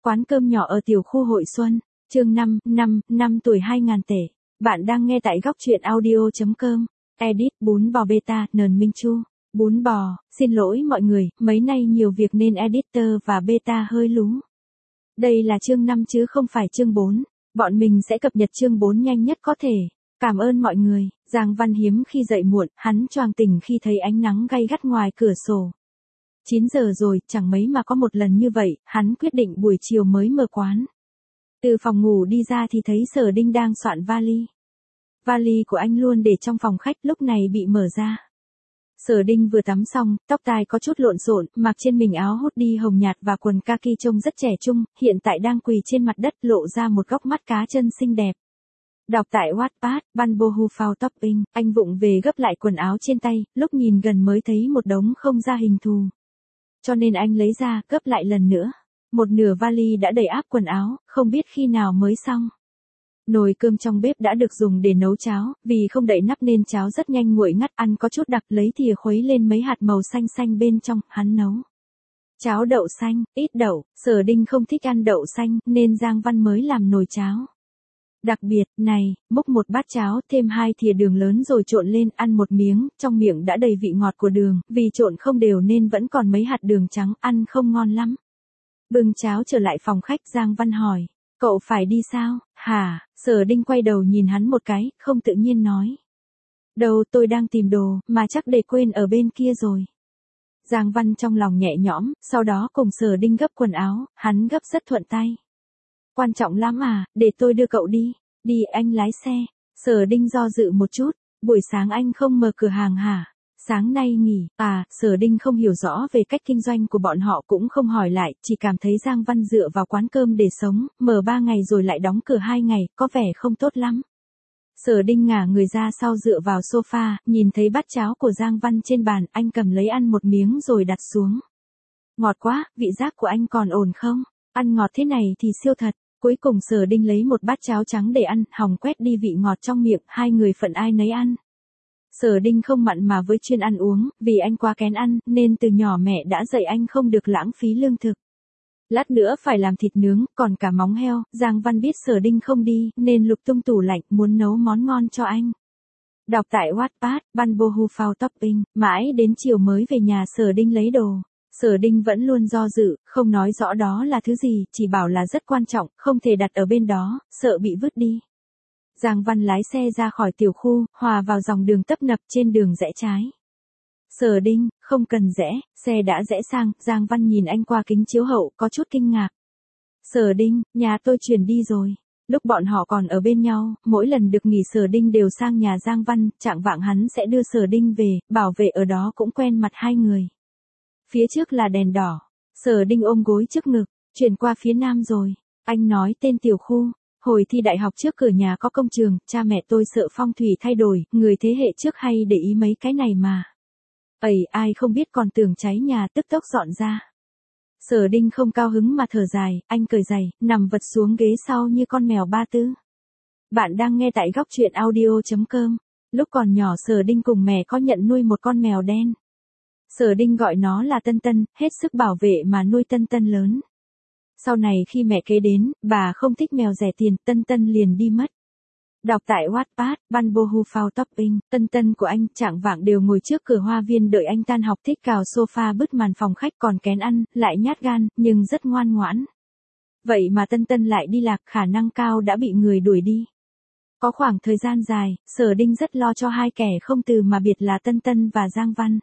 Quán cơm nhỏ ở tiểu khu Hội Xuân, chương 5 tuổi 2.000 tệ. Bạn đang nghe tại góc truyện audio.com. Edit bún bò beta, Nờn Minh Chu. Bún bò, xin lỗi mọi người, mấy nay nhiều việc nên editor và beta hơi lú. Đây là chương 5 chứ không phải chương 4. Bọn mình sẽ cập nhật chương 4 nhanh nhất có thể. Cảm ơn mọi người. Giang Văn hiếm khi dậy muộn, hắn choàng tỉnh khi thấy ánh nắng gay gắt ngoài cửa sổ. 9 giờ rồi, chẳng mấy mà có một lần như vậy, hắn quyết định buổi chiều mới mở quán. Từ phòng ngủ đi ra thì thấy Sở Đinh đang soạn vali. Vali của anh luôn để trong phòng khách, lúc này bị mở ra. Sở Đinh vừa tắm xong, tóc tai có chút lộn xộn, mặc trên mình áo hoodie hồng nhạt và quần kaki trông rất trẻ trung, hiện tại đang quỳ trên mặt đất lộ ra một góc mắt cá chân xinh đẹp. Đọc tại Wattpad, Ban Bo Hu Phao Topping, anh vụng về gấp lại quần áo trên tay, lúc nhìn gần mới thấy một đống không ra hình thù. Cho nên anh lấy ra, gấp lại lần nữa. Một nửa vali đã đầy áp quần áo, không biết khi nào mới xong. Nồi cơm trong bếp đã được dùng để nấu cháo, vì không đậy nắp nên cháo rất nhanh nguội ngắt, ăn có chút đặc, lấy thìa khuấy lên mấy hạt màu xanh xanh bên trong, hắn nấu. Cháo đậu xanh, ít đậu, Sở Đinh không thích ăn đậu xanh, nên Giang Văn mới làm nồi cháo. Đặc biệt, này, múc một bát cháo, thêm 2 thìa đường lớn rồi trộn lên, ăn một miếng, trong miệng đã đầy vị ngọt của đường, vì trộn không đều nên vẫn còn mấy hạt đường trắng, ăn không ngon lắm. Bưng cháo trở lại phòng khách, Giang Văn hỏi, cậu phải đi sao, hả? Sở Đinh quay đầu nhìn hắn một cái, không tự nhiên nói. Đâu, tôi đang tìm đồ, mà chắc để quên ở bên kia rồi. Giang Văn trong lòng nhẹ nhõm, sau đó cùng Sở Đinh gấp quần áo, hắn gấp rất thuận tay. Quan trọng lắm à, để tôi đưa cậu đi. Đi, anh lái xe. Sở Đinh do dự một chút. Buổi sáng anh không mở cửa hàng hả? Sáng nay nghỉ. À, Sở Đinh không hiểu rõ về cách kinh doanh của bọn họ, cũng không hỏi lại, chỉ cảm thấy Giang Văn dựa vào quán cơm để sống, mở 3 ngày rồi lại đóng cửa 2 ngày, có vẻ không tốt lắm. Sở Đinh ngả người ra sau dựa vào sofa, nhìn thấy bát cháo của Giang Văn trên bàn, anh cầm lấy ăn một miếng rồi đặt xuống. Ngọt quá, vị giác của anh còn ổn không? Ăn ngọt thế này thì siêu thật. Cuối cùng Sở Đinh lấy một bát cháo trắng để ăn, hòng quét đi vị ngọt trong miệng, hai người phận ai nấy ăn. Sở Đinh không mặn mà với chuyên ăn uống, vì anh quá kén ăn, nên từ nhỏ mẹ đã dạy anh không được lãng phí lương thực. Lát nữa phải làm thịt nướng, còn cả móng heo, Giang Văn biết Sở Đinh không đi, nên lục tung tủ lạnh, muốn nấu món ngon cho anh. Đọc tại Wattpad, Ban Bo Hu Phao Topping, mãi đến chiều mới về nhà Sở Đinh lấy đồ. Sở Đinh vẫn luôn do dự, không nói rõ đó là thứ gì, chỉ bảo là rất quan trọng, không thể đặt ở bên đó, sợ bị vứt đi. Giang Văn lái xe ra khỏi tiểu khu, hòa vào dòng đường tấp nập, trên đường rẽ trái. Sở Đinh, không cần rẽ, xe đã rẽ sang, Giang Văn nhìn anh qua kính chiếu hậu, có chút kinh ngạc. Sở Đinh, nhà tôi chuyển đi rồi. Lúc bọn họ còn ở bên nhau, mỗi lần được nghỉ Sở Đinh đều sang nhà Giang Văn, trạng vạng hắn sẽ đưa Sở Đinh về, bảo vệ ở đó cũng quen mặt hai người. Phía trước là đèn đỏ. Sở Đinh ôm gối trước ngực, chuyển qua phía nam rồi. Anh nói tên tiểu khu. Hồi thi đại học trước cửa nhà có công trường, cha mẹ tôi sợ phong thủy thay đổi, người thế hệ trước hay để ý mấy cái này mà. Ai không biết, còn tưởng cháy nhà, tức tốc dọn ra. Sở Đinh không cao hứng mà thở dài, anh cởi giày, nằm vật xuống ghế sau như con mèo ba tư. Bạn đang nghe tại góc truyện audio.com. Lúc còn nhỏ Sở Đinh cùng mẹ có nhận nuôi một con mèo đen. Sở Đinh gọi nó là Tân Tân, hết sức bảo vệ mà nuôi Tân Tân lớn. Sau này khi mẹ kế đến, bà không thích mèo rẻ tiền, Tân Tân liền đi mất. Đọc tại Wattpad, Ban Bo Hu Phao Topping, Tân Tân của anh trạng vạng đều ngồi trước cửa hoa viên đợi anh tan học, thích cào sofa bứt màn phòng khách, còn kén ăn, lại nhát gan, nhưng rất ngoan ngoãn. Vậy mà Tân Tân lại đi lạc, khả năng cao đã bị người đuổi đi. Có khoảng thời gian dài, Sở Đinh rất lo cho hai kẻ không từ mà biệt là Tân Tân và Giang Văn.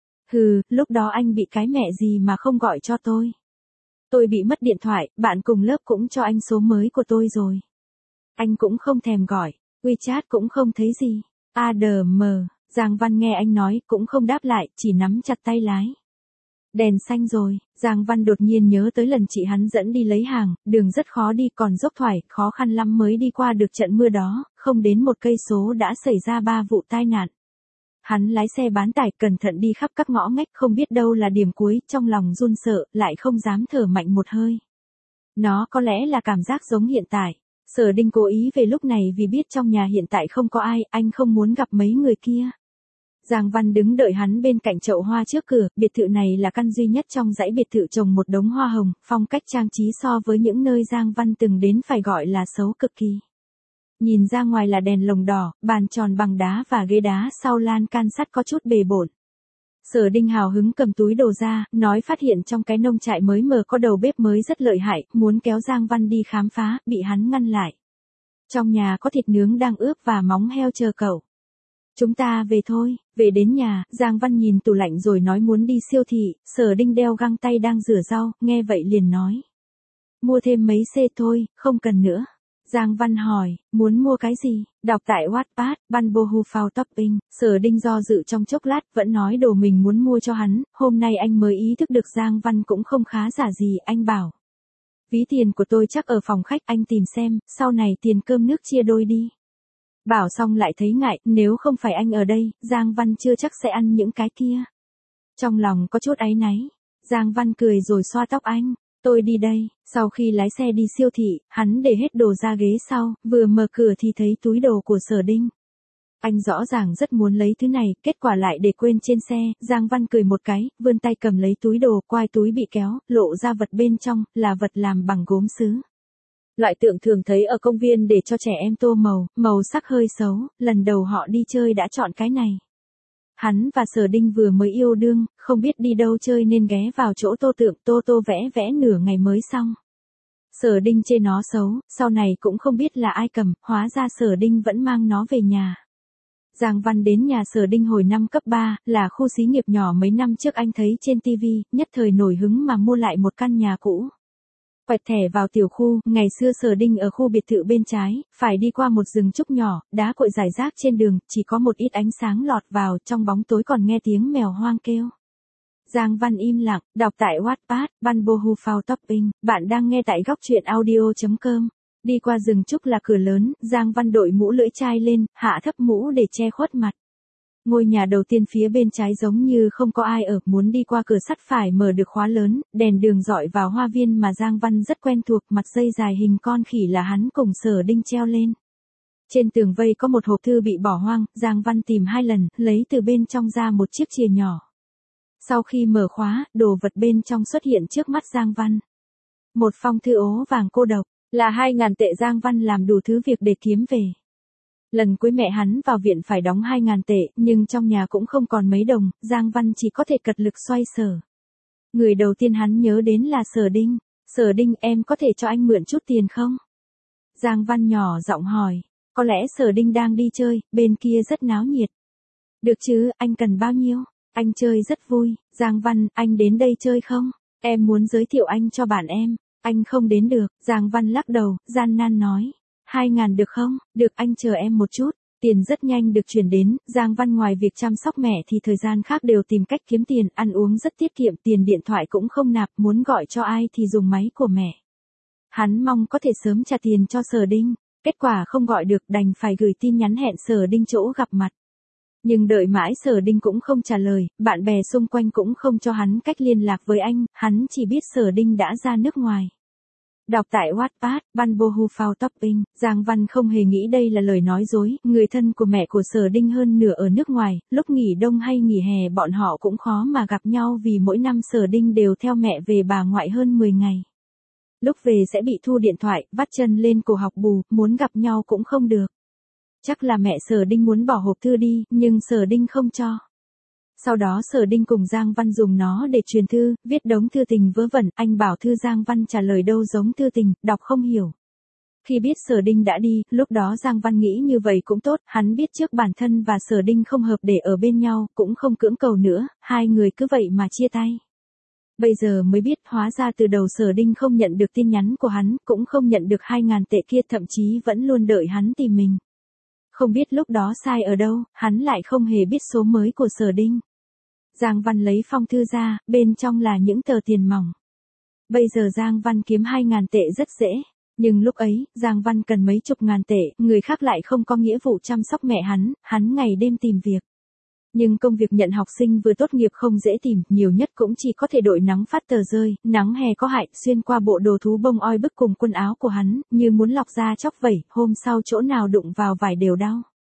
Lúc đó anh bị cái mẹ gì mà không gọi cho tôi. Tôi bị mất điện thoại, bạn cùng lớp cũng cho anh số mới của tôi rồi. Anh cũng không thèm gọi, WeChat cũng không thấy gì. ADM, Giang Văn nghe anh nói, cũng không đáp lại, chỉ nắm chặt tay lái. Đèn xanh rồi, Giang Văn đột nhiên nhớ tới lần chị hắn dẫn đi lấy hàng, đường rất khó đi, còn dốc thoải, khó khăn lắm mới đi qua được trận mưa đó, không đến 1 cây số đã xảy ra 3 vụ tai nạn. Hắn lái xe bán tải cẩn thận đi khắp các ngõ ngách, không biết đâu là điểm cuối, trong lòng run sợ, lại không dám thở mạnh một hơi. Nó có lẽ là cảm giác giống hiện tại. Sở Đinh cố ý về lúc này vì biết trong nhà hiện tại không có ai, anh không muốn gặp mấy người kia. Giang Văn đứng đợi hắn bên cạnh chậu hoa trước cửa, biệt thự này là căn duy nhất trong dãy biệt thự trồng một đống hoa hồng, phong cách trang trí so với những nơi Giang Văn từng đến phải gọi là xấu cực kỳ. Nhìn ra ngoài là đèn lồng đỏ, bàn tròn bằng đá và ghế đá sau lan can sắt có chút bề bộn. Sở Đinh hào hứng cầm túi đồ ra, nói phát hiện trong cái nông trại mới mở có đầu bếp mới rất lợi hại, muốn kéo Giang Văn đi khám phá, bị hắn ngăn lại. Trong nhà có thịt nướng đang ướp và móng heo chờ cậu. Chúng ta về thôi. Về đến nhà, Giang Văn nhìn tủ lạnh rồi nói muốn đi siêu thị. Sở Đinh đeo găng tay đang rửa rau, nghe vậy liền nói. Mua thêm mấy xe thôi, không cần nữa. Giang Văn hỏi, muốn mua cái gì? Đọc tại Wattpad, Ban Bohu Phao Topping. Sở Đinh do dự trong chốc lát, vẫn nói đồ mình muốn mua cho hắn. Hôm nay anh mới ý thức được Giang Văn cũng không khá giả gì, anh bảo. Ví tiền của tôi chắc ở phòng khách, anh tìm xem, sau này tiền cơm nước chia đôi đi. Bảo xong lại thấy ngại, nếu không phải anh ở đây, Giang Văn chưa chắc sẽ ăn những cái kia. Trong lòng có chút áy náy, Giang Văn cười rồi xoa tóc anh, tôi đi đây. Sau khi lái xe đi siêu thị, hắn để hết đồ ra ghế sau, vừa mở cửa thì thấy túi đồ của Sở Đinh. Anh rõ ràng rất muốn lấy thứ này, kết quả lại để quên trên xe. Giang Văn cười một cái, vươn tay cầm lấy túi đồ, quai túi bị kéo, lộ ra vật bên trong, là vật làm bằng gốm sứ. Loại tượng thường thấy ở công viên để cho trẻ em tô màu, màu sắc hơi xấu, lần đầu họ đi chơi đã chọn cái này. Hắn và Sở Đinh vừa mới yêu đương, không biết đi đâu chơi nên ghé vào chỗ tô tượng, tô vẽ nửa ngày mới xong. Sở Đinh chê nó xấu, sau này cũng không biết là ai cầm, hóa ra Sở Đinh vẫn mang nó về nhà. Giang Văn đến nhà Sở Đinh hồi năm cấp 3, là khu xí nghiệp nhỏ mấy năm trước anh thấy trên TV, nhất thời nổi hứng mà mua lại một căn nhà cũ. Quẹt thẻ vào tiểu khu, ngày xưa Sở Đinh ở khu biệt thự bên trái, phải đi qua một rừng trúc nhỏ, đá cội rải rác trên đường, chỉ có một ít ánh sáng lọt vào, trong bóng tối còn nghe tiếng mèo hoang kêu. Giang Văn im lặng, đọc tại Wattpad, Ban Bohu Phao Topping, bạn đang nghe tại góc truyện audio.com. Đi qua rừng trúc là cửa lớn, Giang Văn đội mũ lưỡi chai lên, hạ thấp mũ để che khuất mặt. Ngôi nhà đầu tiên phía bên trái giống như không có ai ở, muốn đi qua cửa sắt phải mở được khóa lớn, đèn đường dọi vào hoa viên mà Giang Văn rất quen thuộc, mặt dây dài hình con khỉ là hắn cùng Sở Đinh treo lên. Trên tường vây có một hộp thư bị bỏ hoang, Giang Văn tìm 2 lần, lấy từ bên trong ra một chiếc chìa nhỏ. Sau khi mở khóa, đồ vật bên trong xuất hiện trước mắt Giang Văn. Một phong thư ố vàng cô độc, là 2.000 tệ. Giang Văn làm đủ thứ việc để kiếm về. Lần cuối mẹ hắn vào viện phải đóng 2.000 tệ, nhưng trong nhà cũng không còn mấy đồng, Giang Văn chỉ có thể cật lực xoay sở. Người đầu tiên hắn nhớ đến là Sở Đinh. Sở Đinh, em có thể cho anh mượn chút tiền không? Giang Văn nhỏ giọng hỏi. Có lẽ Sở Đinh đang đi chơi, bên kia rất náo nhiệt. Được chứ, anh cần bao nhiêu? Anh chơi rất vui. Giang Văn, anh đến đây chơi không? Em muốn giới thiệu anh cho bạn em. Anh không đến được. Giang Văn lắc đầu, gian nan nói. 2.000 được không? Được, anh chờ em một chút. Tiền rất nhanh được chuyển đến, Giang Văn ngoài việc chăm sóc mẹ thì thời gian khác đều tìm cách kiếm tiền, ăn uống rất tiết kiệm, tiền điện thoại cũng không nạp, muốn gọi cho ai thì dùng máy của mẹ. Hắn mong có thể sớm trả tiền cho Sở Đinh, kết quả không gọi được, đành phải gửi tin nhắn hẹn Sở Đinh chỗ gặp mặt. Nhưng đợi mãi Sở Đinh cũng không trả lời, bạn bè xung quanh cũng không cho hắn cách liên lạc với anh, hắn chỉ biết Sở Đinh đã ra nước ngoài. Đọc tại Wattpad, Ban Bohu Phao Topping, Giang Văn không hề nghĩ đây là lời nói dối, người thân của mẹ của Sở Đinh hơn nửa ở nước ngoài, lúc nghỉ đông hay nghỉ hè bọn họ cũng khó mà gặp nhau vì mỗi năm Sở Đinh đều theo mẹ về bà ngoại hơn 10 ngày. Lúc về sẽ bị thu điện thoại, vắt chân lên cổ học bù, muốn gặp nhau cũng không được. Chắc là mẹ Sở Đinh muốn bỏ hộp thư đi, nhưng Sở Đinh không cho. Sau đó Sở Đinh cùng Giang Văn dùng nó để truyền thư, viết đống thư tình vớ vẩn, anh bảo thư Giang Văn trả lời đâu giống thư tình, đọc không hiểu. Khi biết Sở Đinh đã đi, lúc đó Giang Văn nghĩ như vậy cũng tốt, hắn biết trước bản thân và Sở Đinh không hợp để ở bên nhau, cũng không cưỡng cầu nữa, hai người cứ vậy mà chia tay. Bây giờ mới biết hóa ra từ đầu Sở Đinh không nhận được tin nhắn của hắn, cũng không nhận được 2.000 tệ kia, thậm chí vẫn luôn đợi hắn tìm mình. Không biết lúc đó sai ở đâu, hắn lại không hề biết số mới của Sở Đinh. Giang Văn lấy phong thư ra, bên trong là những tờ tiền mỏng. Bây giờ Giang Văn kiếm 2.000 tệ rất dễ. Nhưng lúc ấy, Giang Văn cần mấy chục ngàn tệ, người khác lại không có nghĩa vụ chăm sóc mẹ hắn ngày đêm tìm việc. Nhưng công việc nhận học sinh vừa tốt nghiệp không dễ tìm, nhiều nhất cũng chỉ có thể đội nắng phát tờ rơi, nắng hè có hại, xuyên qua bộ đồ thú bông oi bức cùng quần áo của hắn, như muốn lọc ra chóc vẩy, hôm sau chỗ nào đụng vào vải đều đau.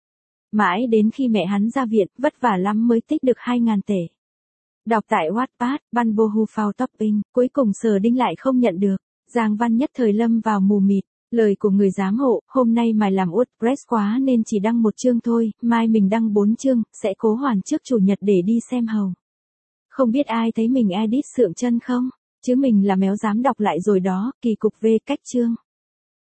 Mãi đến khi mẹ hắn ra viện, vất vả lắm mới tích được 2.000 tệ. Đọc tại Wattpad, Ban Bohu Phao Topping, cuối cùng Sở Đinh lại không nhận được. Giang Văn nhất thời lâm vào mù mịt. Lời của người giám hộ, hôm nay mày làm WordPress quá nên chỉ đăng 1 chương thôi, mai mình đăng 4 chương, sẽ cố hoàn trước chủ nhật để đi xem hầu. Không biết ai thấy mình edit sượng chân không? Chứ mình là méo dám đọc lại rồi đó, kỳ cục về cách chương.